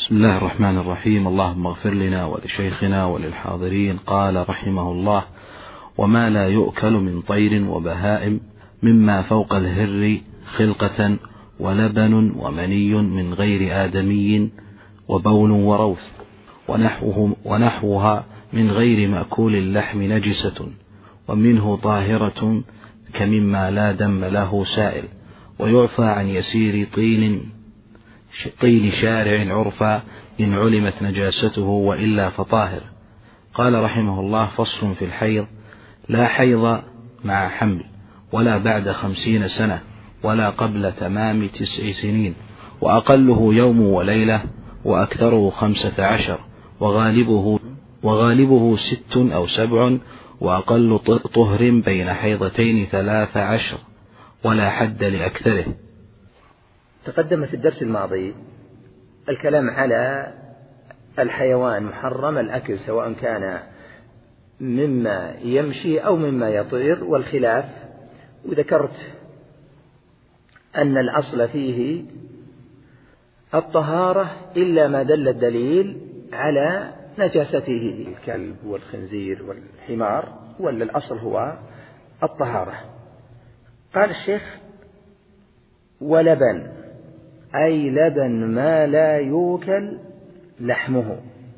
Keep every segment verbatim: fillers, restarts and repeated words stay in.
بسم الله الرحمن الرحيم. اللهم اغفر لنا ولشيخنا وللحاضرين. قال رحمه الله: وما لا يؤكل من طير وبهائم مما فوق الهر خلقة ولبن ومني من غير آدمي وبول وروث ونحوه ونحوها من غير مأكول اللحم نجسة، ومنه طاهرة كمما لا دم له سائل، ويعفى عن يسير طين طين شارع عرفا إن علمت نجاسته، وإلا فطاهر. قال رحمه الله: فصل في الحيض: لا حيض مع حمل، ولا بعد خمسين سنة، ولا قبل تمام تسع سنين، وأقله يوم وليلة، وأكثره خمسة عشر، وغالبه, وغالبه ست أو سبع، وأقل طهر بين حيضتين ثلاث عشر، ولا حد لأكثره. تقدم في الدرس الماضي الكلام على الحيوان محرم الأكل، سواء كان مما يمشي أو مما يطير، والخلاف، وذكرت أن الأصل فيه الطهارة إلا ما دل الدليل على نجاسته، الكلب والخنزير والحمار، ولا الأصل هو الطهارة. قال الشيخ: ولبن، أي لبن ما لا يوكل لحمه،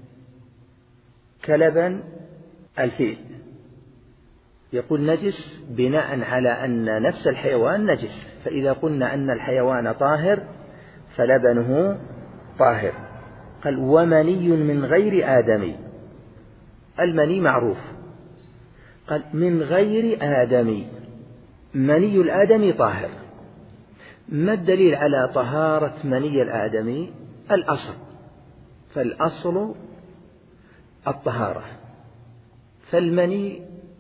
كلبن الفيل. يقول نجس بناء على أن نفس الحيوان نجس، فإذا قلنا أن الحيوان طاهر فلبنه طاهر. قال: ومني من غير آدمي، المني معروف. قال: من غير آدمي، مني الآدمي طاهر. ما الدليل على طهارة مني الآدمي؟ الأصل، فالأصل الطهارة، فالمني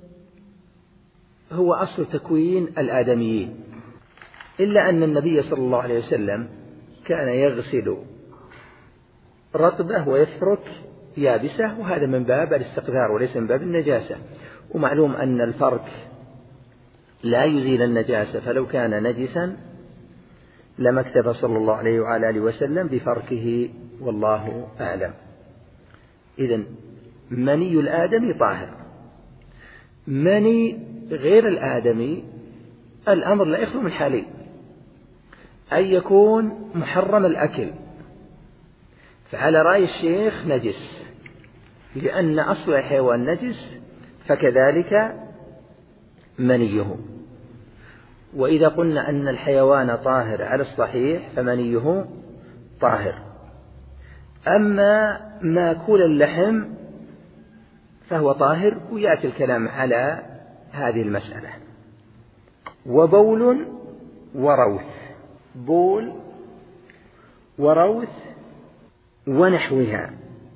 هو أصل تكوين الآدميين، إلا أن النبي صلى الله عليه وسلم كان يغسل رطبة ويفرك يابسة، وهذا من باب الاستقذار وليس من باب النجاسة. ومعلوم أن الفرك لا يزيل النجاسة، فلو كان نجسا لما اكتفى صلى الله عليه وعلى آله وسلم بفركه، والله أعلم. إذن مني الآدمي طاهر. مني غير الآدمي الأمر لا يخلو من حالين: أن يكون محرم الأكل، فعلى رأي الشيخ نجس، لأن أصل الحيوان نجس، فكذلك منيه. وإذا قلنا أن الحيوان طاهر على الصحيح فمنيه طاهر. أما ماكول اللحم فهو طاهر، ويأتي الكلام على هذه المسألة. وبول وروث، بول وروث ونحوها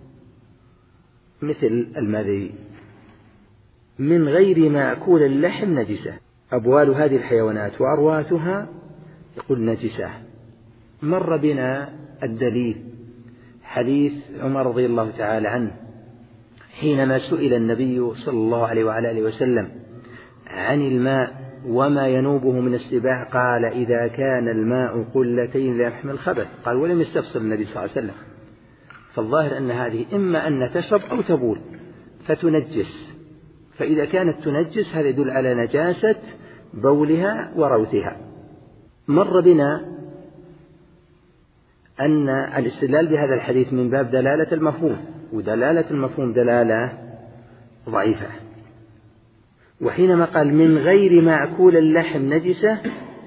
مثل المذي من غير ماكول اللحم نجسة. أبوال هذه الحيوانات وأرواثها يقول نجسة. مر بنا الدليل حديث عمر رضي الله تعالى عنه حينما سئل النبي صلى الله عليه وعلى آله وسلم عن الماء وما ينوبه من السباع، قال: إذا كان الماء قلتين لا يحمل خبث. قال: ولم يستفصل النبي صلى الله عليه وسلم. فالظاهر أن هذه إما أن تشرب أو تبول فتنجس، فإذا كانت تنجس هذا يدل على نجاسة بولها وروثها. مر بنا أن الاستدلال بهذا الحديث من باب دلالة المفهوم، ودلالة المفهوم دلالة ضعيفة. وحينما قال من غير مأكول اللحم نجسة،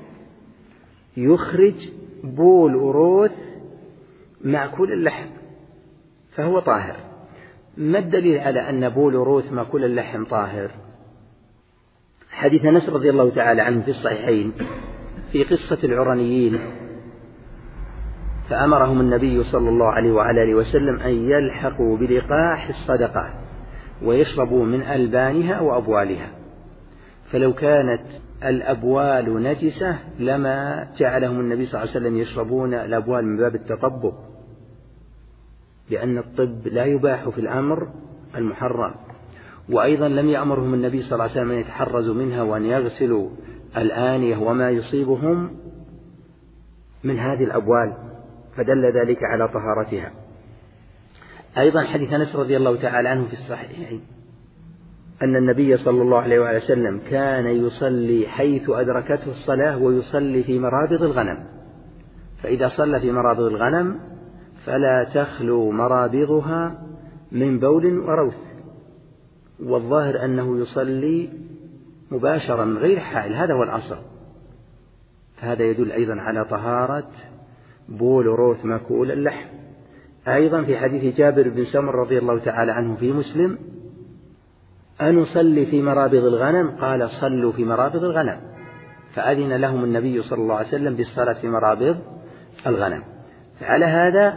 يخرج بول وروث مأكول اللحم فهو طاهر. ما الدليل على أن بول وروث مأكول اللحم طاهر؟ حديث أنس رضي الله تعالى عنه في الصحيحين في قصة العرنيين، فأمرهم النبي صلى الله عليه وعلى آله وسلم أن يلحقوا بلقاح الصدقة ويشربوا من ألبانها وأبوالها، فلو كانت الأبوال نجسة لما جعلهم النبي صلى الله عليه وسلم يشربون الأبوال من باب التطبب، لأن الطب لا يباح في الأمر المحرم. وأيضا لم يأمرهم النبي صلى الله عليه وسلم أن يتحرزوا منها وأن يغسلوا الآنية وما يصيبهم من هذه الأبوال، فدل ذلك على طهارتها. أيضا حديث أنس رضي الله تعالى عنه في الصحيحين أن النبي صلى الله عليه وسلم كان يصلي حيث أدركته الصلاة ويصلي في مرابض الغنم، فإذا صلى في مرابض الغنم فلا تخلو مرابضها من بول وروث، والظاهر أنه يصلي مباشرا من غير حائل، هذا هو الأصل. فهذا يدل أيضا على طهارة بول وروث مأكول اللحم. أيضا في حديث جابر بن سمر رضي الله تعالى عنه في مسلم أن نصلي في مرابض الغنم، قال صلوا في مرابض الغنم، فأذن لهم النبي صلى الله عليه وسلم بالصلاة في مرابض الغنم. فعلى هذا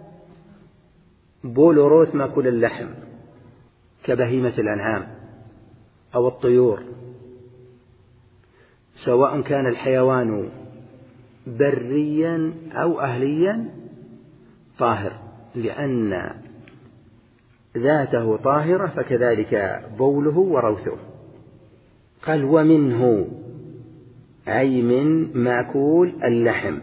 بول وروث مأكول اللحم كبهيمة الأنعام أو الطيور، سواء كان الحيوان بريا أو أهليا طاهر، لأن ذاته طاهرة، فكذلك بوله وروثه. قال ومنه أي من مأكول اللحم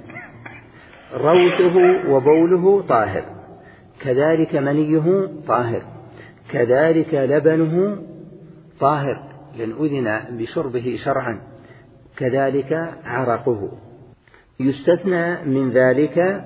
روثه وبوله طاهر، كذلك منيه طاهر، كذلك لبنه طاهر لأن أذن بشربه شرعا، كذلك عرقه. يستثنى من ذلك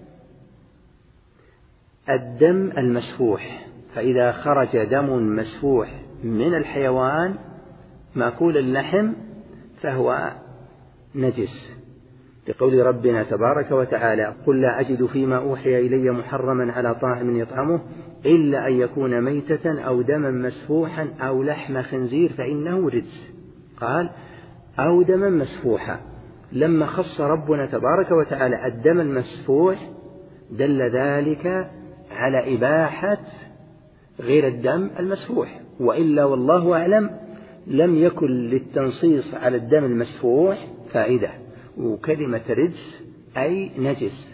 الدم المسفوح، فإذا خرج دم مسفوح من الحيوان مأكول اللحم فهو نجس، لقول ربنا تبارك وتعالى قل لا أجد فيما أوحي إلي محرما على طاعم يطعمه إلا أن يكون ميتة أو دما مسفوحا أو لحم خنزير فإنه رجس. قال أو دما مسفوحا، لما خص ربنا تبارك وتعالى الدم المسفوح دل ذلك على إباحة غير الدم المسفوح، وإلا والله أعلم لم يكن للتنصيص على الدم المسفوح فائدة. وكلمة رجس أي نجس،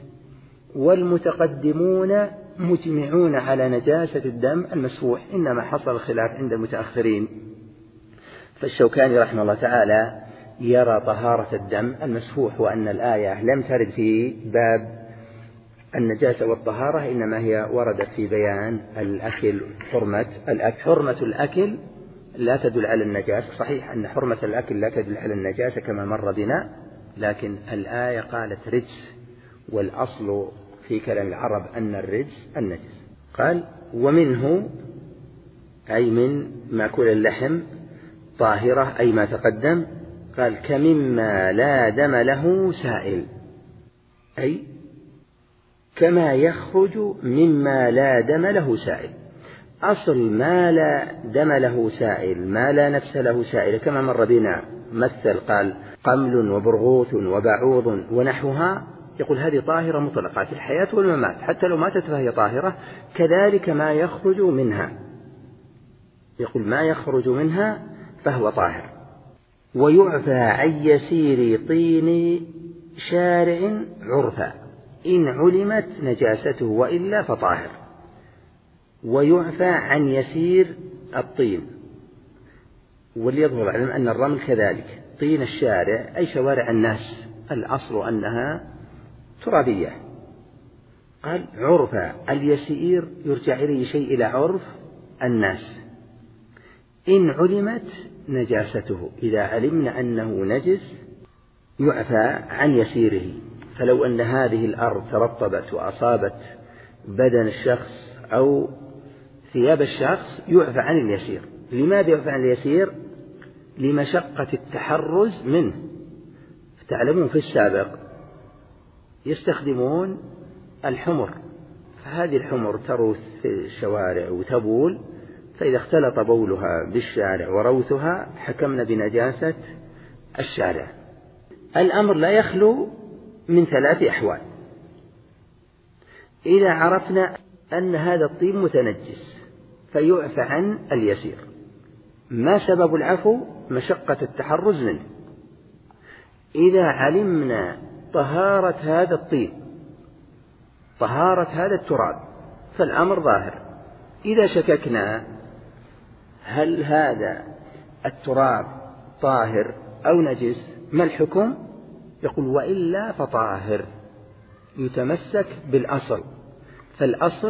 والمتقدمون مجمعون على نجاسة الدم المسفوح، إنما حصل الخلاف عند المتأخرين، فالشوكاني رحمه الله تعالى يرى طهارة الدم المسفوح، وأن الآية لم ترد في باب النجاسة والطهارة، إنما هي وردت في بيان الأكل حرمة الأكل. حرمة الأكل لا تدل على النجاسة، صحيح أن حرمة الأكل لا تدل على النجاسة كما مر بنا، لكن الآية قالت رجس، والأصل في كلام العرب أن الرجس النجس. قال ومنه أي من مأكول اللحم طاهرة أي ما تقدم. قال كمما لا دم له سائل، أي كما يخرج مما لا دم له سائل. أصل ما لا دم له سائل ما لا نفس له سائل كما مر بنا، مثل قال قمل وبرغوث وبعوض ونحوها، يقول هذه طاهرة مطلقة في الحياة والممات، حتى لو ماتت فهي طاهرة. كذلك ما يخرج منها، يقول ما يخرج منها فهو طاهر. ويعفى عن يسير طين شارع عرفا إن علمت نجاسته وإلا فطاهر. ويعفى عن يسير الطين، وليظهر علم أن الرمل كذلك طين الشارع أي شوارع الناس، الأصل أنها ترابية. قال عرفا اليسير يرجع إليه شيء إلى عرف الناس. إن علمت نجاسته، إذا علمنا أنه نجس يعفى عن يسيره. فلو أن هذه الأرض ترطبت وأصابت بدن الشخص أو ثياب الشخص يعفى عن اليسير. لماذا يعفى عن اليسير؟ لمشقة التحرز منه. تعلمون في السابق يستخدمون الحمر، فهذه الحمر تروث في الشوارع وتبول، فإذا اختلط بولها بالشارع وروثها حكمنا بنجاسة الشارع. الأمر لا يخلو من ثلاث أحوال. إذا عرفنا أن هذا الطين متنجس فيعفى عن اليسير. ما سبب العفو؟ مشقة التحرز منه. إذا علمنا طهارة هذا الطين، طهارة هذا التراب، فالأمر ظاهر. إذا شككنا هل هذا التراب طاهر أو نجس ما الحكم؟ يقول وإلا فطاهر، يتمسك بالأصل. فالأصل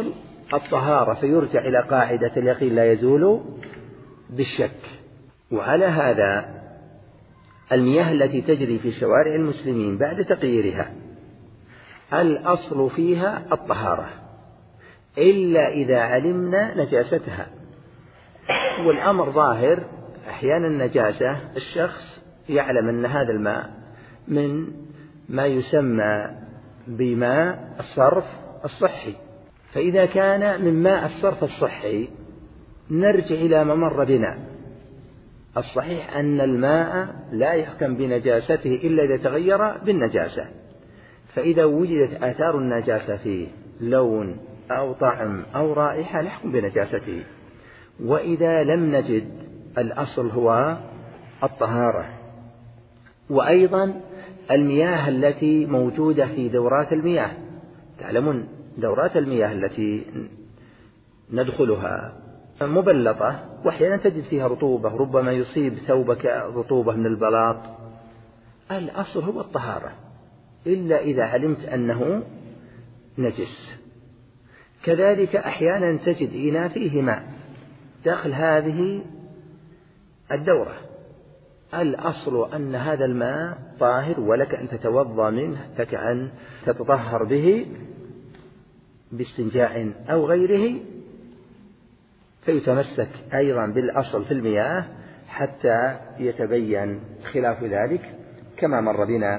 الطهارة فيرجع إلى قاعدة اليقين لا يزول بالشك. وعلى هذا المياه التي تجري في شوارع المسلمين بعد تغييرها الأصل فيها الطهارة إلا إذا علمنا نجاستها. والأمر ظاهر، أحيانا نجاسة الشخص يعلم أن هذا الماء من ما يسمى بماء الصرف الصحي، فإذا كان من ماء الصرف الصحي نرجع إلى ما مر بنا. الصحيح أن الماء لا يحكم بنجاسته إلا إذا تغير بالنجاسة، فإذا وجدت آثار النجاسة فيه لون أو طعم أو رائحة نحكم بنجاسته، وإذا لم نجد الأصل هو الطهارة. وأيضا المياه التي موجودة في دورات المياه، تعلمون دورات المياه التي ندخلها مبلطة وأحيانا تجد فيها رطوبة، ربما يصيب ثوبك رطوبة من البلاط، الأصل هو الطهارة إلا إذا علمت أنه نجس. كذلك أحيانا تجد إناء فيه ماء داخل هذه الدورة، الأصل أن هذا الماء طاهر ولك أن تتوضأ منه، لك أن تتطهر به باستنجاء أو غيره، فيتمسك أيضا بالأصل في المياه حتى يتبين خلاف ذلك، كما مر بنا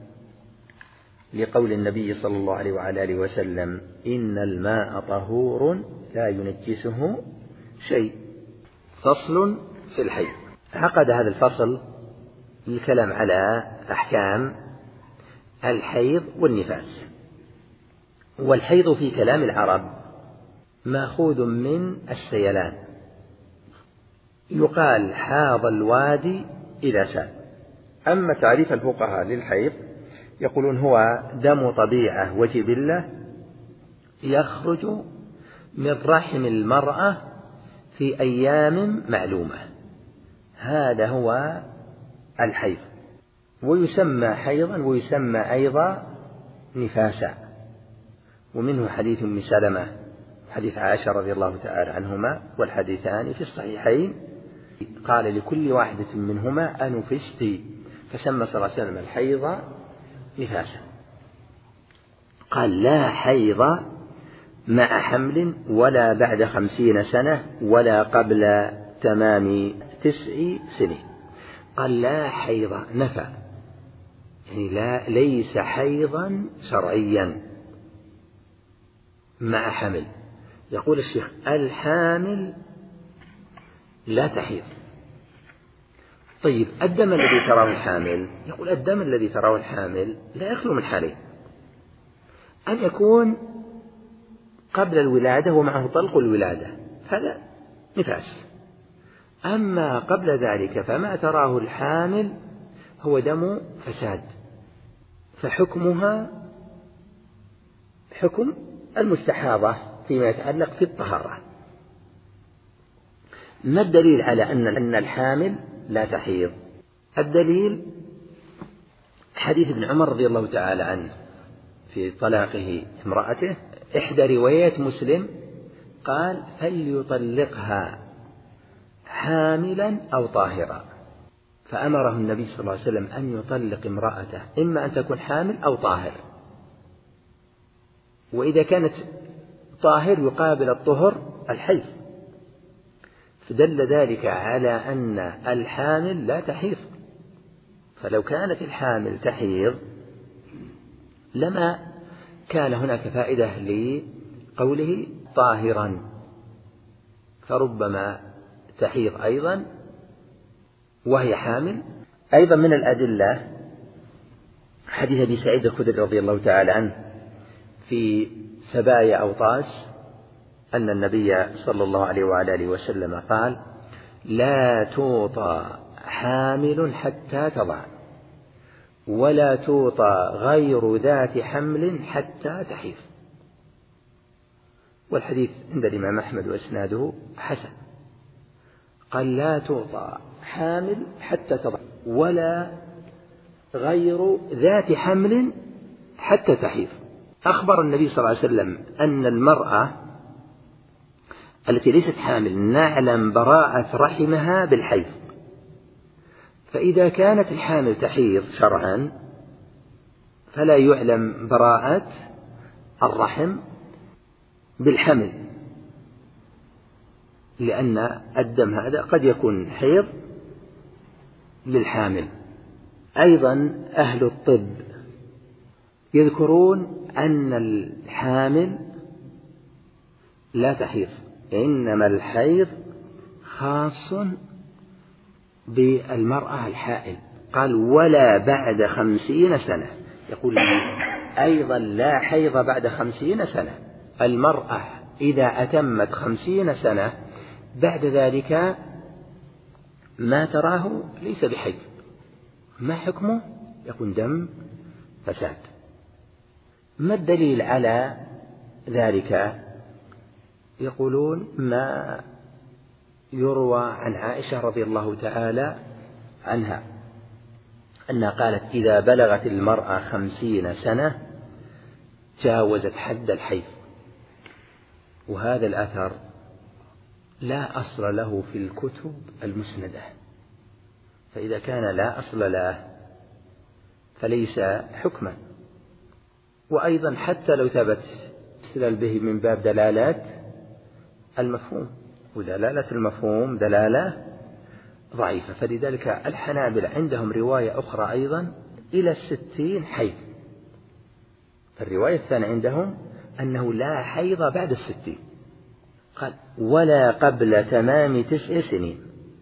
لقول النبي صلى الله عليه وعلى آله وسلم: إن الماء طهور لا ينجسه شيء. فصل في الحيض. عقد هذا الفصل للكلام على أحكام الحيض والنفاس. والحيض في كلام العرب مأخوذ من السيلان، يقال حاض الوادي إذا سال. أما تعريف الفقهاء للحيض يقولون هو دم طبيعة وجبلة يخرج من رحم المرأة في أيام معلومة، هذا هو الحيض، ويسمى حيضا ويسمى أيضا نفاسا. ومنه حديث أم سلمة حديث عائشة رضي الله تعالى عنهما، والحديثان في الصحيحين، قال لكل واحدة منهما أنفستي، فسمى صلى الله عليه وسلم الحيض نفاسا. قال: لا حيض مع حمل ولا بعد خمسين سنة ولا قبل تمام تسع سنين. قال: لا حيض، نفى، يعني لا ليس حيضا شرعيا مع حمل. يقول الشيخ: الحامل لا تحيض. طيب الدم الذي تراه الحامل، يقول الدم الذي تراه الحامل لا يخلو من حالين: أن يكون قبل الولادة ومعه طلق الولادة، هذا نفاس. أما قبل ذلك فما تراه الحامل هو دم فساد، فحكمها حكم المستحاضة فيما يتعلق في الطهارة. ما الدليل على أن الحامل لا تحيض؟ الدليل حديث ابن عمر رضي الله تعالى عنه في طلاقه امرأته، إحدى روايات مسلم قال: فليطلقها حاملا أو طاهرا، فأمره النبي صلى الله عليه وسلم أن يطلق امرأته إما أن تكون حامل أو طاهر، وإذا كانت طاهر يقابل الطهر الحيض، فدل ذلك على أن الحامل لا تحيض. فلو كانت الحامل تحيض لما كان هناك فائدة لقوله طاهرا، فربما تحيض أيضا وهي حامل. أيضا من الأدلة حديث أبي سعيد الخدري رضي الله تعالى عنه في سبايا أوطاس أن النبي صلى الله عليه وعلى آله وسلم قال: لا توطى حامل حتى تضع، ولا توطى غير ذات حمل حتى تحيض. والحديث عند الإمام أحمد وإسناده حسن. قال: لا توطى حامل حتى تضع، ولا غير ذات حمل حتى تحيض. أخبر النبي صلى الله عليه وسلم أن المرأة التي ليست حامل نعلم براءة رحمها بالحيض. فإذا كانت الحامل تحيض شرعا فلا يعلم براءة الرحم بالحمل، لأن الدم هذا قد يكون حيض للحامل. أيضا أهل الطب يذكرون أن الحامل لا تحيض، إنما الحيض خاص بالمرأة الحائل. قال ولا بعد خمسين سنة، يقول أيضا لا حيض بعد خمسين سنة. المرأة إذا أتمت خمسين سنة بعد ذلك ما تراه ليس بحيض. ما حكمه؟ يكون دم فساد. ما الدليل على ذلك؟ يقولون ما يروى عن عائشة رضي الله تعالى عنها أنها قالت إذا بلغت المرأة خمسين سنة جاوزت حد الحيض. وهذا الأثر لا أصل له في الكتب المسندة، فإذا كان لا أصل له فليس حكما. وأيضا حتى لو ثبت استدل به من باب دلالات المفهوم، ودلالة المفهوم دلالة ضعيفة. فلذلك الحنابلة عندهم رواية أخرى أيضا إلى الستين حيض. الرواية الثانية عندهم أنه لا حيض بعد الستين. قال ولا قبل تمام تسع سنين،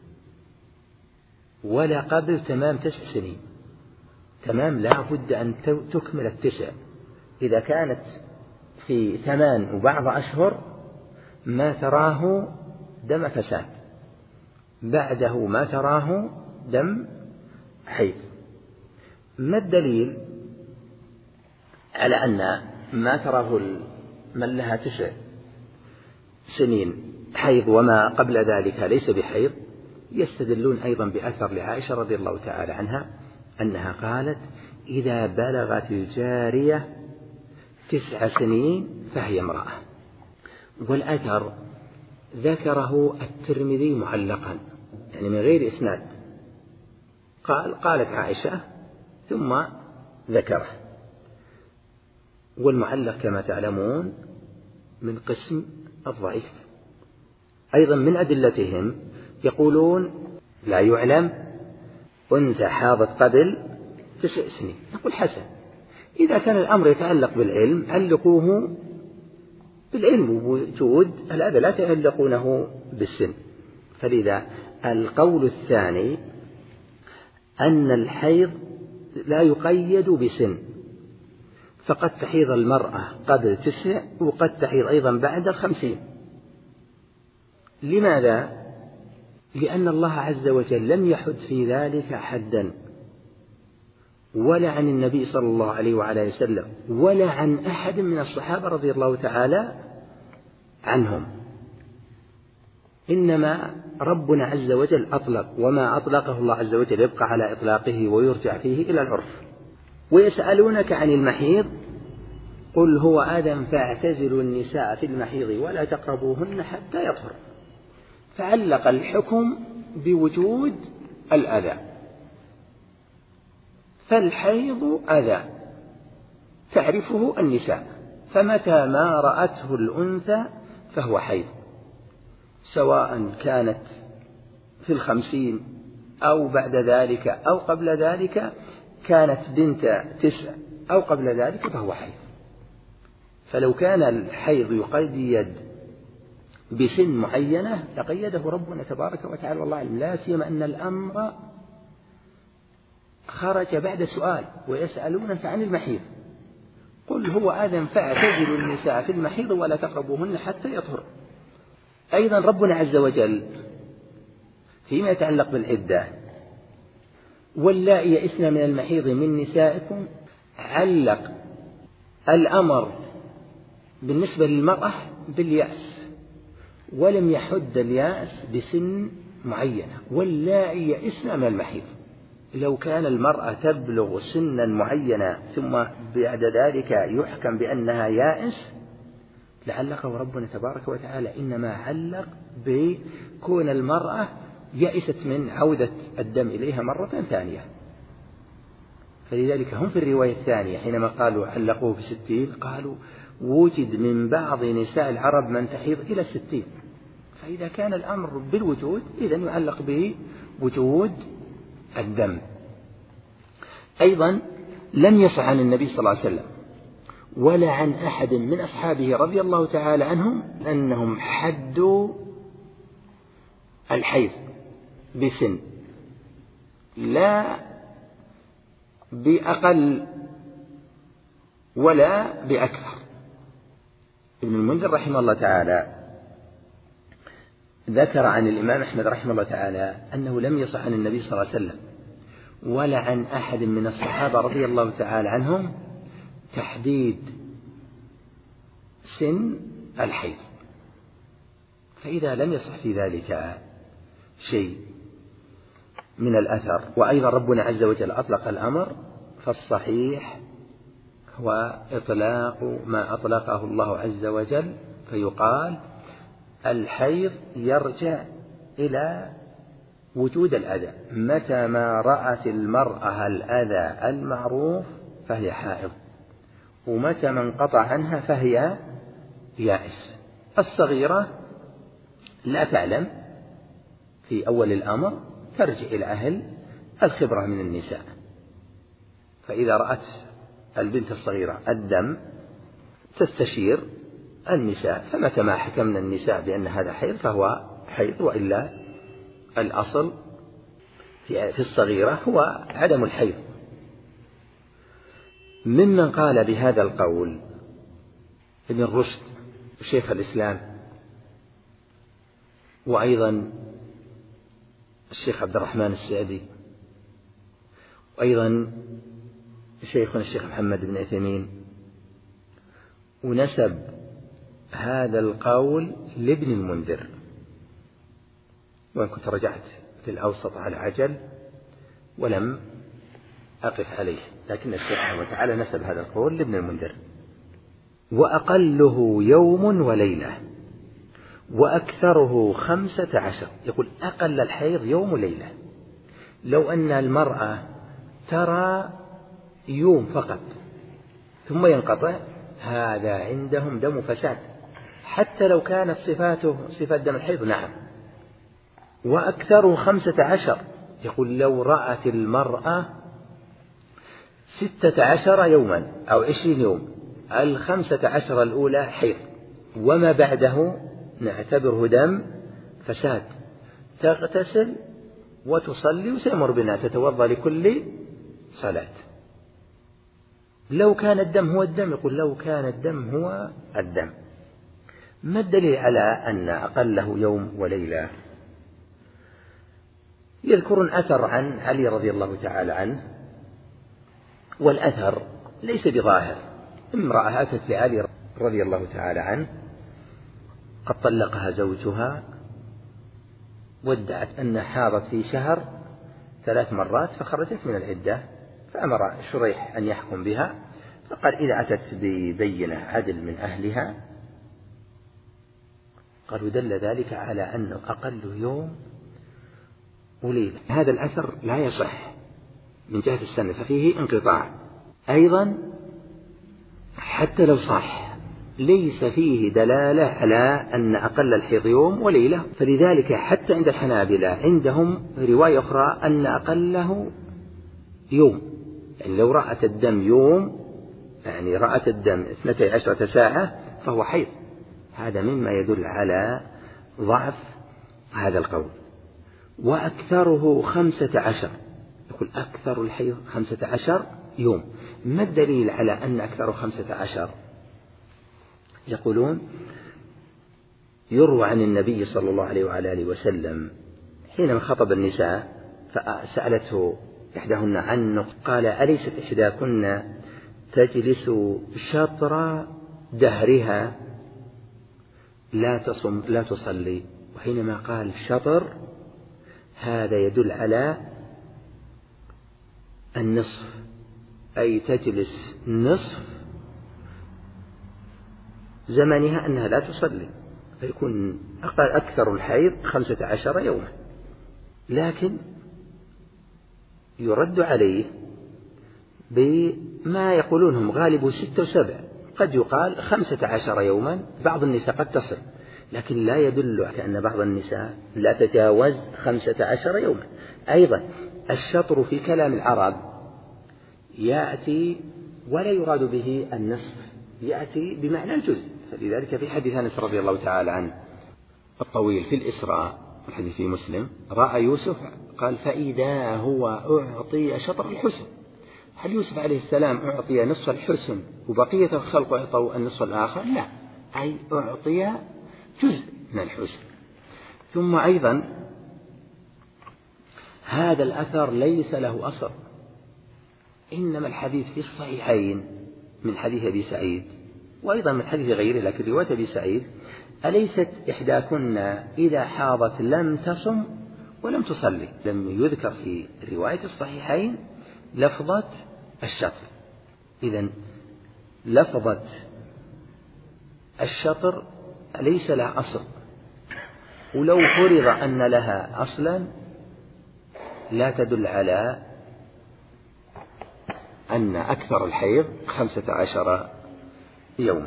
ولا قبل تمام تسع سنين. تمام لا بد أن تكمل التسع. إذا كانت في ثمان وبعض أشهر ما تراه دم فساد، بعده ما تراه دم حيض. ما الدليل على أن ما تراه من لها تسع سنين حيض وما قبل ذلك ليس بحيض؟ يستدلون أيضا بأثر لعائشة رضي الله تعالى عنها أنها قالت إذا بلغت الجارية تسع سنين فهي امرأة. والأثر ذكره الترمذي معلقا، يعني من غير إسناد. قال قالت عائشة ثم ذكره. والمعلق كما تعلمون من قسم الضعيف. أيضا من أدلتهم يقولون لا يعلم أنثى حاضت قبل تسع سنين. نقول حسن، إذا كان الأمر يتعلق بالعلم علقوه بالعلم ووجود الأذى، لا تعلقونه بالسن. فلذا القول الثاني أن الحيض لا يقيد بسن، فقد تحيض المرأة قبل تسع وقد تحيض أيضا بعد الخمسين. لماذا؟ لأن الله عز وجل لم يحد في ذلك حدا، ولا عن النبي صلى الله عليه وعلى وسلم ولا عن أحد من الصحابة رضي الله تعالى عنهم. إنما ربنا عز وجل أطلق، وما أطلقه الله عز وجل يبقى على إطلاقه ويرجع فيه إلى العرف. ويسألونك عن المحيض قل هو أذى فاعتزلوا النساء في المحيض ولا تقربوهن حتى يطهر. فعلق الحكم بوجود الأذى. فالحيض أذى تعرفه النساء، فمتى ما رأته الأنثى فهو حيض، سواء كانت في الخمسين أو بعد ذلك أو قبل ذلك، كانت بنت تسع أو قبل ذلك فهو حيض. فلو كان الحيض يقيد بسن معينة لقيده ربنا تبارك وتعالى، والله أعلم. لا سيما أن الأمر خرج بعد سؤال ويسألونك عن المحيض قل هو آذى فاعتزلوا النساء في المحيض ولا تقربوهن حتى يطهر. أيضا ربنا عز وجل فيما يتعلق بالعدة واللائي يئسن من المحيض من نسائكم علق الأمر بالنسبة للمرأة باليأس، ولم يحد اليأس بسن معينة. واللائي يئسن من المحيض، لو كان المرأة تبلغ سنا معينة ثم بعد ذلك يحكم بأنها يائس لعلقه ربنا تبارك وتعالى إنما علق بكون المرأة يئست من عودة الدم إليها مرة ثانية. فلذلك هم في الرواية الثانية حينما قالوا علقوه بستين قالوا وجد من بعض نساء العرب من تحيض إلى الستين، فإذا كان الأمر بالوجود إذن يعلق بوجود الدم. أيضا لم يصح عن النبي صلى الله عليه وسلم ولا عن أحد من أصحابه رضي الله تعالى عنهم أنهم حدوا الحيض بسن، لا بأقل ولا بأكثر. ابن المنذر رحمه الله تعالى ذكر عن الإمام أحمد رحمه الله تعالى أنه لم يصح عن النبي صلى الله عليه وسلم ولا عن أحد من الصحابة رضي الله تعالى عنهم تحديد سن الحيض. فإذا لم يصح في ذلك شيء من الأثر، وأيضا ربنا عز وجل أطلق الأمر، فالصحيح هو إطلاق ما أطلقه الله عز وجل، فيقال الحيض يرجع إلى وجود الأذى، متى ما رأت المرأة الأذى المعروف فهي حائض، ومتى ما انقطع عنها فهي يائس. الصغيرة لا تعلم في أول الأمر، ترجع إلى أهل الخبرة من النساء، فإذا رأت البنت الصغيرة الدم تستشير النساء، فمتى ما حكمنا النساء بأن هذا حيض فهو حيض، وإلا الأصل في الصغيرة هو عدم الحيض. ممن قال بهذا القول ابن رشد شيخ الإسلام، وأيضا الشيخ عبد الرحمن السعدي، وأيضا شيخنا الشيخ محمد بن عثيمين، ونسب هذا القول لابن المنذر، وإن كنت رجعت في الأوسط على عجل ولم أقف عليه، لكن الشيخ رحمه الله تعالى نسب هذا القول لابن المنذر. وأقله يوم وليلة وأكثره خمسة عشر، يقول أقل الحيض يوم وليلة. لو أن المرأة ترى يوم فقط ثم ينقطع، هذا عندهم دم فساد، حتى لو كانت صفاته صفات دم الحيض. نعم. وأكثره خمسة عشر، يقول لو رأت المرأة ستة عشر يوما أو عشرين يوم، الخمسة عشر الأولى حيض، وما بعده نعتبره دم فساد، تغتسل وتصلي وسيمر بنا تتوضأ لكل صلاة. لو كان الدم هو الدم، يقول لو كان الدم هو الدم. ما الدليل على أن أقله يوم وليلة؟ يذكرون أثر عن علي رضي الله تعالى عنه، والأثر ليس بظاهر. امرأة أتت لعلي رضي الله تعالى عنه قد طلقها زوجها، وادعت أن حاضت في شهر ثلاث مرات فخرجت من العدة، فأمر شريح أن يحكم بها، فقال إذا أتت ببينة عدل من أهلها، قالوا دل ذلك على أنه أقل يوم وليلة. هذا الأثر لا يصح من جهة السند، ففيه انقطاع. أيضا حتى لو صح ليس فيه دلالة على أن أقل الحيض يوم وليلة، فلذلك حتى عند الحنابلة عندهم رواية أخرى أن أقله يوم، يعني لو رأت الدم يوم، يعني رأت الدم اثنتي عشرة ساعة فهو حيض. هذا مما يدل على ضعف هذا القول. وأكثره خمسة عشر، يقول أكثر الحيض خمسة عشر يوم. ما الدليل على أن أكثر خمسة عشر؟ يقولون يروى عن النبي صلى الله عليه وعلى آله وسلم حينما خطب النساء فسألته إحداهن عنه، قال أليست إحداكن تجلس شطر دهرها لا تصم لا تصلي؟ وحينما قال شطر هذا يدل على النصف، أي تجلس نصف زمنها أنها لا تصلي، فيكون أقل أكثر الحيض خمسة عشر يوما. لكن يرد عليه بما يقولونهم غالبه ستة وسبع، قد يقال خمسة عشر يوما، بعض النساء قد تصل، لكن لا يدل على أن بعض النساء لا تتجاوز خمسة عشر يوما. أيضا الشطر في كلام العرب يأتي ولا يراد به النصف، يأتي بمعنى الجزء. فلذلك في حديث أنس رضي الله تعالى عنه الطويل في الإسراء، الحديث في مسلم، رأى يوسف قال فإذا هو أعطي شطر الحسن. هل يوسف عليه السلام أعطي نصف الحسن وبقية الخلق أعطوا النصف الآخر؟ لا، أي أعطي جزء من الحسن. ثم أيضا هذا الأثر ليس له أصل، إنما الحديث في الصحيحين من حديث أبي سعيد وأيضا من حديث غيره، لكن رواية أبي سعيد: أليست إحداكن إذا حاضت لم تصم ولم تصلي؟ لم يذكر في رواية الصحيحين لفظة الشطر. إذن لفظة الشطر ليس لها أصل، ولو فرض أن لها أصلا لا تدل على أن أكثر الحيض خمسة عشر يوما.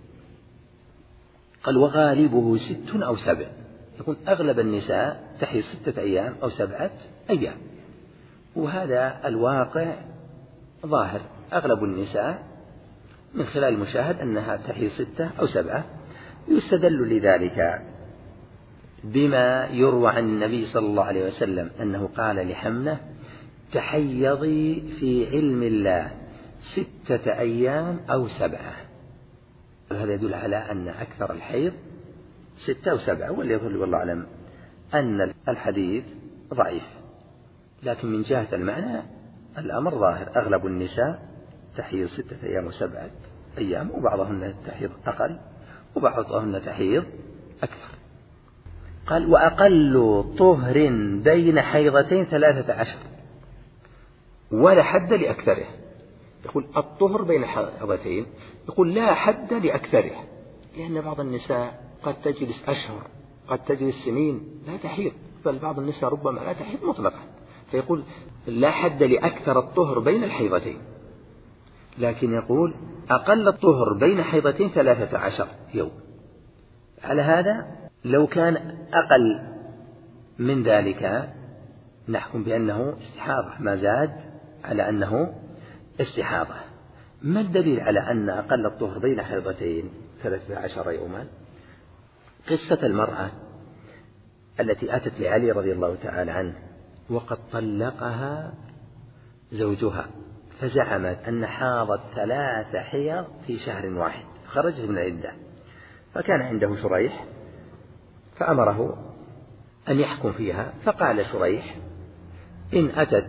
قال وغالبه ست أو سبع، يكون أغلب النساء تحيض ستة أيام أو سبعة أيام، وهذا الواقع ظاهر. أغلب النساء من خلال المشاهد أنها تحيض ستة أو سبعة. يستدل لذلك بما يروى عن النبي صلى الله عليه وسلم أنه قال لحمنة: تحيضي في علم الله ستة أيام أو سبعة. هذا يدل على أن أكثر الحيض ستة أو سبعة، واللي يظهر والله أعلم أن الحديث ضعيف، لكن من جهة المعنى الأمر ظاهر. أغلب النساء تحيض ستة أيام وسبعة أيام، وبعضهن تحيض أقل وبعضهن تحيض أكثر. قال وأقل طهر بين حيضتين ثلاثة عشر، ولا حد لأكثره. يقول الطهر بين حيضتين، يقول لا حد لأكثره، لأن بعض النساء قد تجلس أشهر، قد تجلس سنين لا تحيض، بل بعض النساء ربما لا تحيض مطلقا، فيقول لا حد لأكثر الطهر بين الحيضتين. لكن يقول أقل الطهر بين حيضتين ثلاثة عشر يوم. على هذا لو كان أقل من ذلك نحكم بأنه استحاضة، ما زاد على أنه استحاضة. ما الدليل على أن أقل الطهر بين حيضتين ثلاثة عشر يوما؟ قصة المرأة التي أتت لعلي رضي الله تعالى عنه وقد طلقها زوجها، فزعمت أن حاضت ثلاث حيض في شهر واحد، خرجت من العدة. فكان عنده شريح فأمره أن يحكم فيها، فقال شريح: إن أتت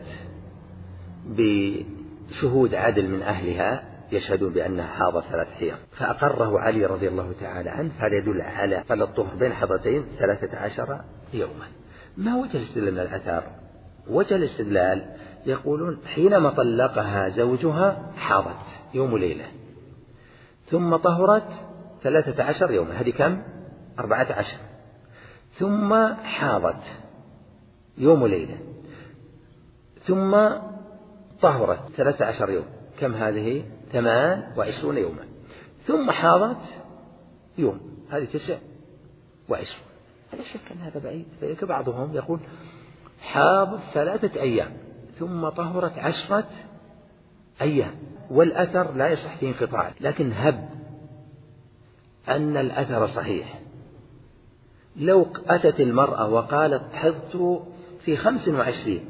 بشهود عدل من أهلها يشهدون بأنها حاضت ثلاث حيض. فأقره علي رضي الله تعالى عنه. هذا يدل على أقل الطهر بين حيضتين ثلاثة عشر يوما. ما وجه الاستدلال من الآثار؟ وجه الاستدلال يقولون حينما طلقها زوجها حاضت يوم وليلة، ثم طهرت ثلاثة عشر يوما، هذه كم؟ أربعة عشر، ثم حاضت يوم وليلة، ثم طهرت ثلاثة عشر يوم، كم هذه؟ ثمان وعشرون يوما، ثم حاضت يوم، هذه تسع وعشرون. لا شك أن هذا بعيد. فبعضهم يقول حاضت ثلاثة أيام ثم طهرت عشرة أيام، والأثر لا يصح فيه انقطاع. لكن هب أن الأثر صحيح، لو أتت المرأة وقالت حضت في خمس وعشرين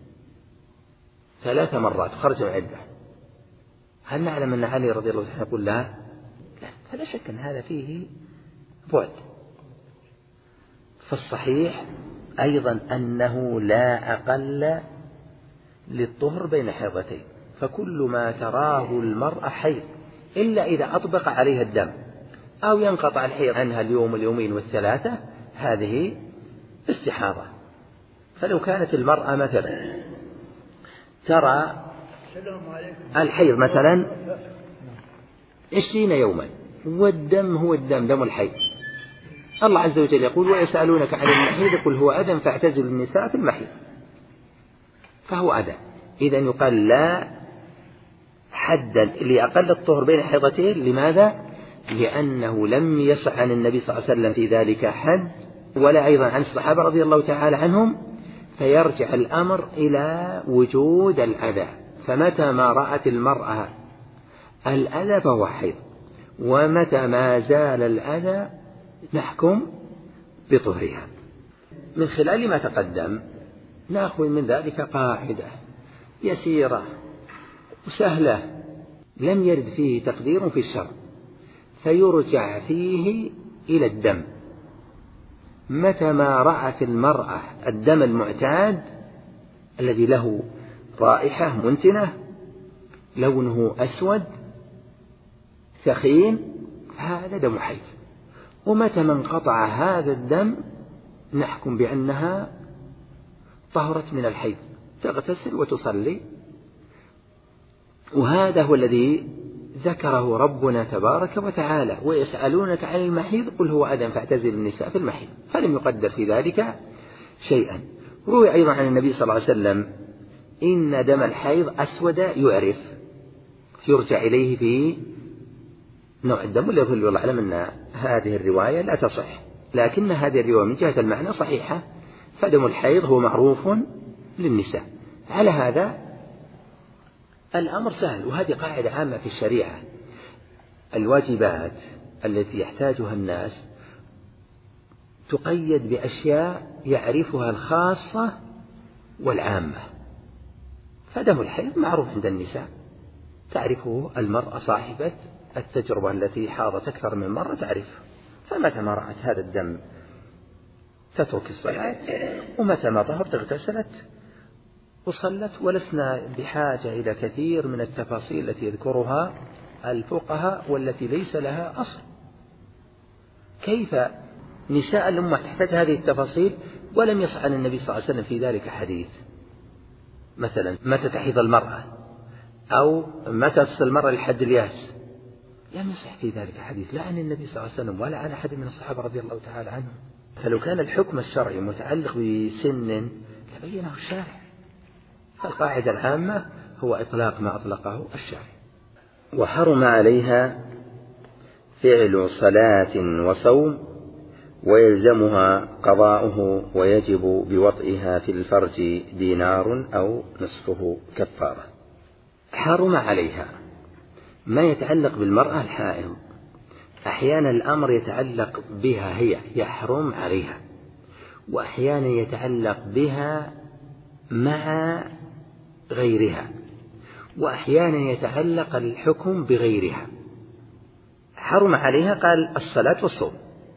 ثلاث مرات خرج من عدة، هل نعلم أن علي رضي الله عنه يقول لا؟ لا، فلا شك أن هذا فيه بعد. فالصحيح أيضا أنه لا أقل للطهر بين حيضتين، فكل ما تراه المرأة حيض إلا إذا أطبق عليها الدم أو ينقطع الحيض عنها اليوم اليومين والثلاثة، هذه استحاضة. فلو كانت المرأة مثلا ترى الحيض مثلا عشرين يوما والدم هو الدم، دم الحيض. الله عز وجل يقول ويسألونك عن المحيض قل هو أذى فاعتزلوا النساء في المحيض، فهو أذى. إذا يقال لا حد لأقل الطهر بين حيضتين. لماذا؟ لأنه لم يصح عن النبي صلى الله عليه وسلم في ذلك حد، ولا أيضا عن الصحابة رضي الله تعالى عنهم، فيرجع الأمر إلى وجود الأذى. فمتى ما رأت المرأة الأذى فهو حيض، ومتى ما زال الأذى نحكم بطهرها. من خلال ما تقدم نأخذ من ذلك قاعدة يسيرة وسهلة لم يرد فيه تقدير في الشرع، فيرجع فيه إلى الدم. متى ما رأت المرأة الدم المعتاد الذي له رائحة منتنة لونه أسود ثخين فهذا دم حيض. ومتى ما انقطع هذا الدم نحكم بأنها طهرت من الحيض، تغتسل وتصلي. وهذا هو الذي ذكره ربنا تبارك وتعالى ويسألونك عن المحيض قل هو أذى فاعتزلوا النساء في المحيض، فلم يقدر في ذلك شيئا. روي أيضا عن النبي صلى الله عليه وسلم إن دم الحيض أسود يعرف، يرجع إليه في نوع الدم. ولا يقول والله أعلم أن هذه الرواية لا تصح، لكن هذه الرواية من جهة المعنى صحيحة، فدم الحيض هو معروف للنساء. على هذا الأمر سهل. وهذه قاعدة عامة في الشريعة، الواجبات التي يحتاجها الناس تقيد بأشياء يعرفها الخاصة والعامة. فدم الحيض معروف عند النساء، تعرفه المرأة صاحبة التجربة التي حاضت أكثر من مرة تعرفه، فمتى ما رأت هذا الدم تترك الصلاة، ومتى ما طهرت اغتسلت وصلت. ولسنا بحاجة إلى كثير من التفاصيل التي يذكرها الفقهاء والتي ليس لها أصل. كيف نساء الأمة تحتاج هذه التفاصيل ولم يصح عن النبي صلى الله عليه وسلم في ذلك حديث؟ مثلا متى تحيض المرأة، أو متى تصل المرأة لحد الياس، لم يصح في ذلك حديث لا عن النبي صلى الله عليه وسلم ولا عن أحد من الصحابة رضي الله تعالى عنهم. فلو كان الحكم الشرعي متعلق بسن لبينه الشارع. فالقاعدة العامة هو إطلاق ما أطلقه الشارع. وحرم عليها فعل صلاة وصوم ويلزمها قضاؤه ويجب بوطئها في الفرج دينار أو نصفه كفارة. حرم عليها ما يتعلق بالمرأة الحائض. أحيانا الأمر يتعلق بها هي يحرم عليها، وأحيانا يتعلق بها مع غيرها، وأحيانا يتعلق الحكم بغيرها. حرم عليها قال الصلاة والصوم،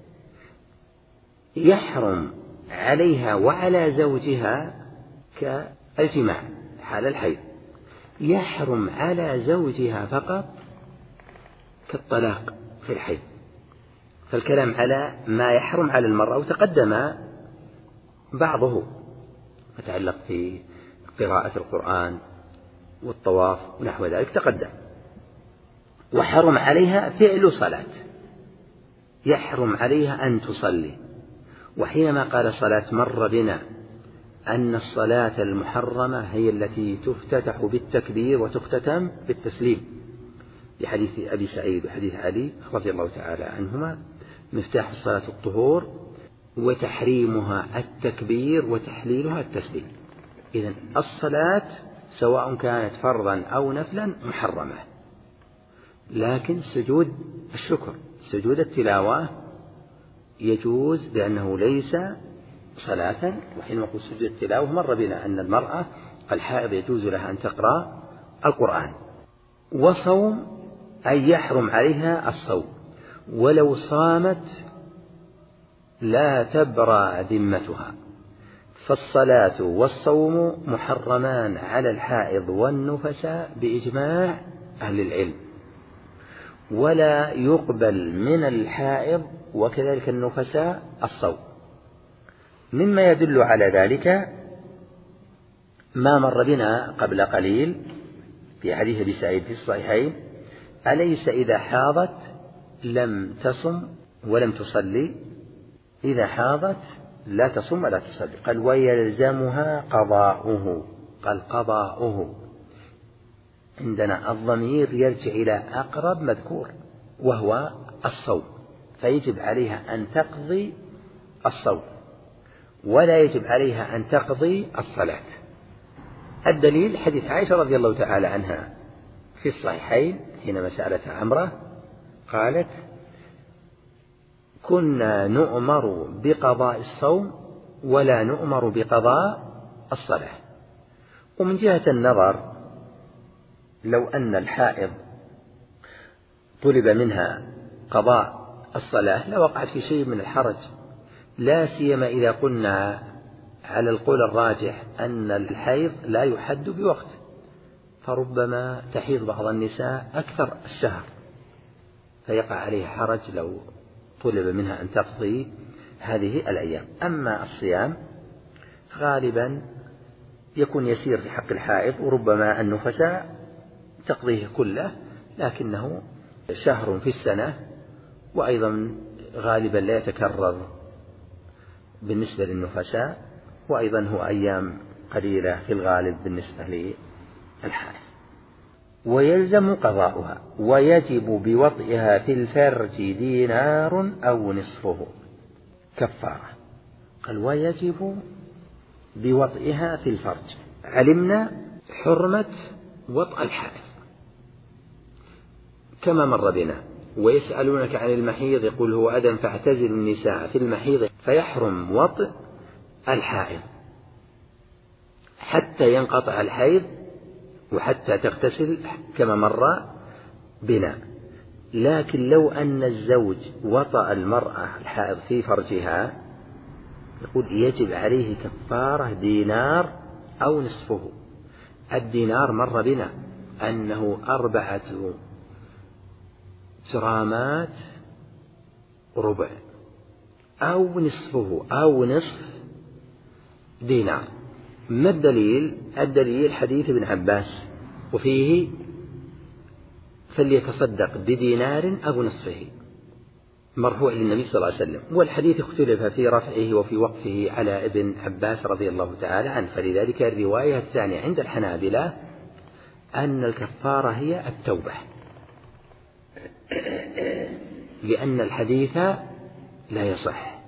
يحرم عليها وعلى زوجها كالجماع حال الحيض، يحرم على زوجها فقط كالطلاق في الحيض. فالكلام على ما يحرم على المرأة وتقدم بعضه يتعلق في قراءة القرآن والطواف ونحو ذلك تقدم. وحرم عليها فعل صلاة، يحرم عليها أن تصلي. وحينما قال صلاة مر بنا أن الصلاة المحرمة هي التي تفتتح بالتكبير وتختتم بالتسليم، لحديث أبي سعيد وحديث علي رضي الله تعالى عنهما: مفتاح الصلاة الطهور وتحريمها التكبير وتحليلها التسليم. إذن الصلاة سواء كانت فرضا أو نفلا محرمة، لكن سجود الشكر سجود التلاوة يجوز لأنه ليس صلاة. وحينما نقول سجود التلاوة مر بنا أن المرأة الحائض يجوز لها أن تقرأ القرآن. وصوم أي يحرم عليها الصوم، ولو صامت لا تبرى ذمتها. فالصلاة والصوم محرمان على الحائض والنفساء بإجماع أهل العلم، ولا يقبل من الحائض وكذلك النفساء الصوم. مما يدل على ذلك ما مر بنا قبل قليل في حديث أبي سعيد في الصحيحين: أليس إذا حاضت لم تصم ولم تصلي، إذا حاضت لا تصم ولا تصلي. قال ويلزمها قضاؤه، قال قضاؤه. عندنا الضمير يرجع إلى أقرب مذكور وهو الصوم، فيجب عليها أن تقضي الصوم ولا يجب عليها أن تقضي الصلاة. الدليل حديث عائشة رضي الله تعالى عنها في الصحيحين حينما سألتها عمرة قالت كنا نؤمر بقضاء الصوم ولا نؤمر بقضاء الصلاة. ومن جهة النظر لو أن الحائض طلب منها قضاء الصلاة لوقعت في شيء من الحرج، لا سيما إذا قلنا على القول الراجح أن الحيض لا يحد بوقت، فربما تحيض بعض النساء أكثر الشهر فيقع عليها حرج لو طلب منها أن تقضي هذه الأيام. أما الصيام غالبا يكون يسير في حق الحائض، وربما النفساء تقضيه كله، لكنه شهر في السنة وأيضا غالبا لا يتكرر بالنسبة للنفساء، وأيضا هو أيام قليلة في الغالب بالنسبة للحائض. ويلزم قضاؤها ويجب بوطئها في الفرج دينار أو نصفه كفارة. قال ويجب بوطئها في الفرج. علمنا حرمة وطأ الحائض كما مر بنا. ويسألونك عن المحيض يقول هو أذى فاعتزلوا النساء في المحيض، فيحرم وطئ الحائض حتى ينقطع الحيض وحتى تغتسل كما مر بنا. لكن لو أن الزوج وطأ المرأة الحائض في فرجها يقول يجب عليه كفارة دينار أو نصفه. الدينار مر بنا أنه أربعة جرامات ربع أو نصفه أو نصف دينار. ما الدليل؟ الدليل حديث ابن عباس وفيه فليتصدق بدينار أو نصفه مرفوع للنبي صلى الله عليه وسلم، والحديث اختلف في رفعه وفي وقفه على ابن عباس رضي الله تعالى عنه. فلذلك الرواية الثانية عند الحنابلة أن الكفارة هي التوبة، لأن الحديث لا يصح.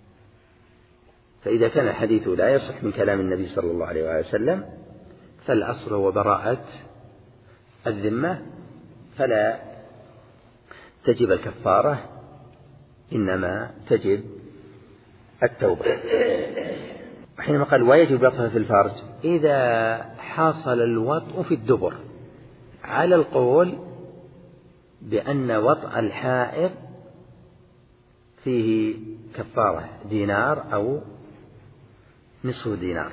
فإذا كان الحديث لا يصح من كلام النبي صلى الله عليه وسلم فالأصل هو براءة الذمة، فلا تجب الكفارة إنما تجب التوبة. حينما قال ويجب وطئها في الفرج إذا حصل الوطء في الدبر، على القول بأن وطأ الحائض فيه كفارة دينار أو نصف دينار.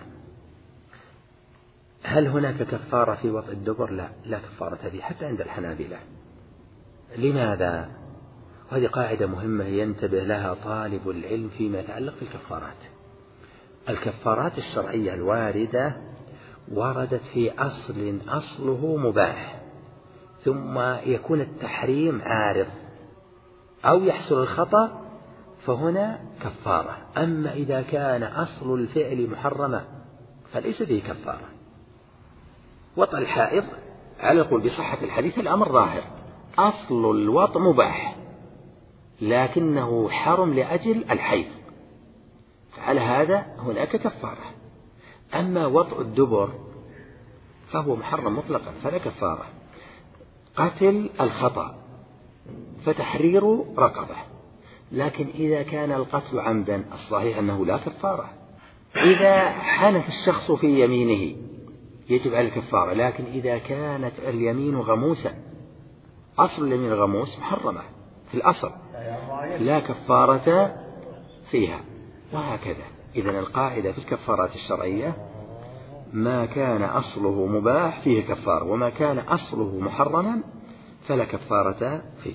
هل هناك كفارة في وطء الدبر؟ لا، لا كفارة فيه حتى عند الحنابلة. لماذا؟ وهذه قاعدة مهمة ينتبه لها طالب العلم فيما يتعلق في الكفارات. الكفارات الشرعية الواردة وردت في أصل أصله مباح، ثم يكون التحريم عارض أو يحصل الخطأ فهنا كفارة. أما إذا كان أصل الفعل محرما فليس فيه كفارة. وطأ الحائض على القول بصحة الحديث الأمر ظاهر، أصل الوطء مباح لكنه حرم لأجل الحيض، فعلى هذا هناك كفارة. أما وطء الدبر فهو محرم مطلقا فلا كفارة. قتل الخطأ فتحرير رقبة، لكن إذا كان القتل عمدا الصحيح أنه لا كفارة. إذا حنث الشخص في يمينه يجب على الكفارة، لكن إذا كانت اليمين غموسا، أصل اليمين غموس محرمة في الأصل لا كفارة فيها، وهكذا. إذن القاعدة في الكفارات الشرعية ما كان أصله مباح فيه كفارة، وما كان أصله محرما فلا كفارة فيه.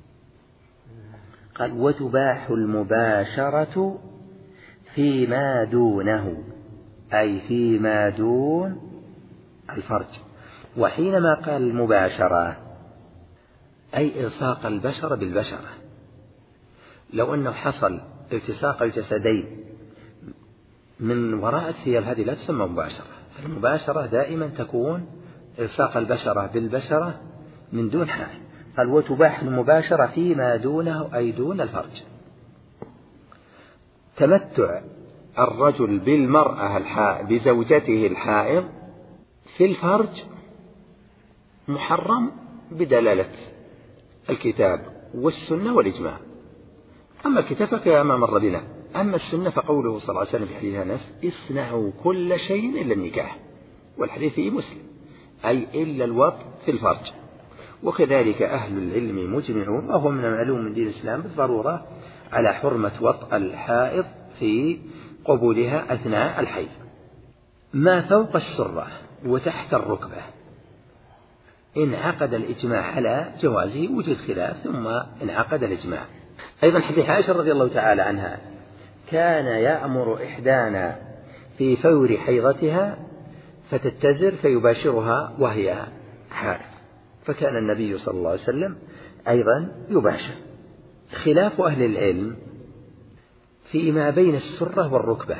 قال وتباح المباشرة فيما دونه، أي فيما دون الفرج. وحينما قال المباشرة أي إلصاق البشرة بالبشرة. لو أنه حصل التصاق الجسدين من وراء الثياب هذه لا تسمى مباشرة. المباشرة دائما تكون إلصاق البشرة بالبشرة من دون حال. قال وتباح المباشرة فيما دونه أي دون الفرج. تمتع الرجل بالمرأة الحائض بزوجته الحائض في الفرج محرم بدلالة الكتاب والسنة والإجماع. أما الكتاب فكما مر بنا، أما السنة فقوله صلى الله عليه وسلم في حديث أنس اصنعوا كل شيء إلا النكاح، والحديث في مسلم أي إلا الوطء في الفرج. وكذلك أهل العلم مجمعون وهو من المعلوم من دين الإسلام بالضرورة على حرمة وطء الحائض في قبولها أثناء الحيض. ما فوق السرة وتحت الركبة انعقد الإجماع على جوازه، وجد خلاف ثم انعقد الإجماع. أيضا حديث عائشة رضي الله تعالى عنها كان يأمر إحدانا في فور حيضتها فتتزر فيباشرها وهي حائض، فكان النبي صلى الله عليه وسلم أيضا يباشر. خلاف أهل العلم فيما بين السرة والركبة،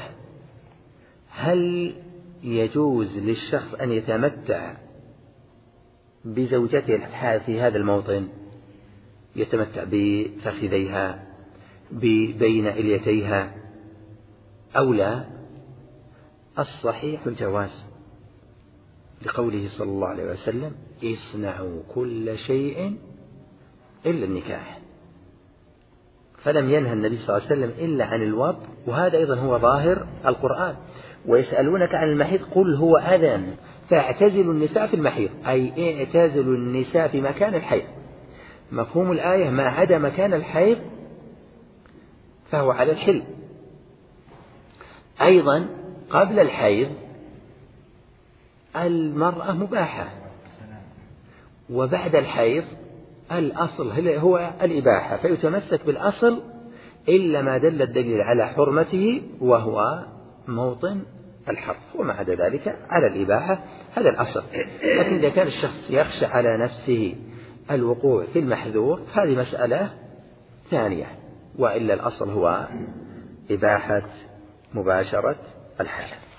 هل يجوز للشخص أن يتمتع بزوجته الحائض في هذا الموطن، يتمتع بفخذيها بين إليتيها أو لا؟ الصحيح الجواز لقوله صلى الله عليه وسلم اصنعوا كل شيء إلا النكاح، فلم ينهى النبي صلى الله عليه وسلم إلا عن الوطء، وهذا أيضا هو ظاهر القرآن. ويسألونك عن المحيض قل هو أذى فاعتزلوا النساء في المحيض، أي اعتزلوا النساء في مكان الحيض. مفهوم الآية ما عدا مكان الحيض فهو على الحل. أيضا قبل الحيض المرأة مباحة، وبعد الحيض الأصل هو الإباحة، فيتمسك بالأصل إلا ما دل الدليل على حرمته وهو موطن الحرف، وما عدا ذلك على الإباحة، هذا الأصل. لكن إذا كان الشخص يخشى على نفسه الوقوع في المحذور هذه مسألة ثانية، وإلا الأصل هو إباحة مباشرة الحيض.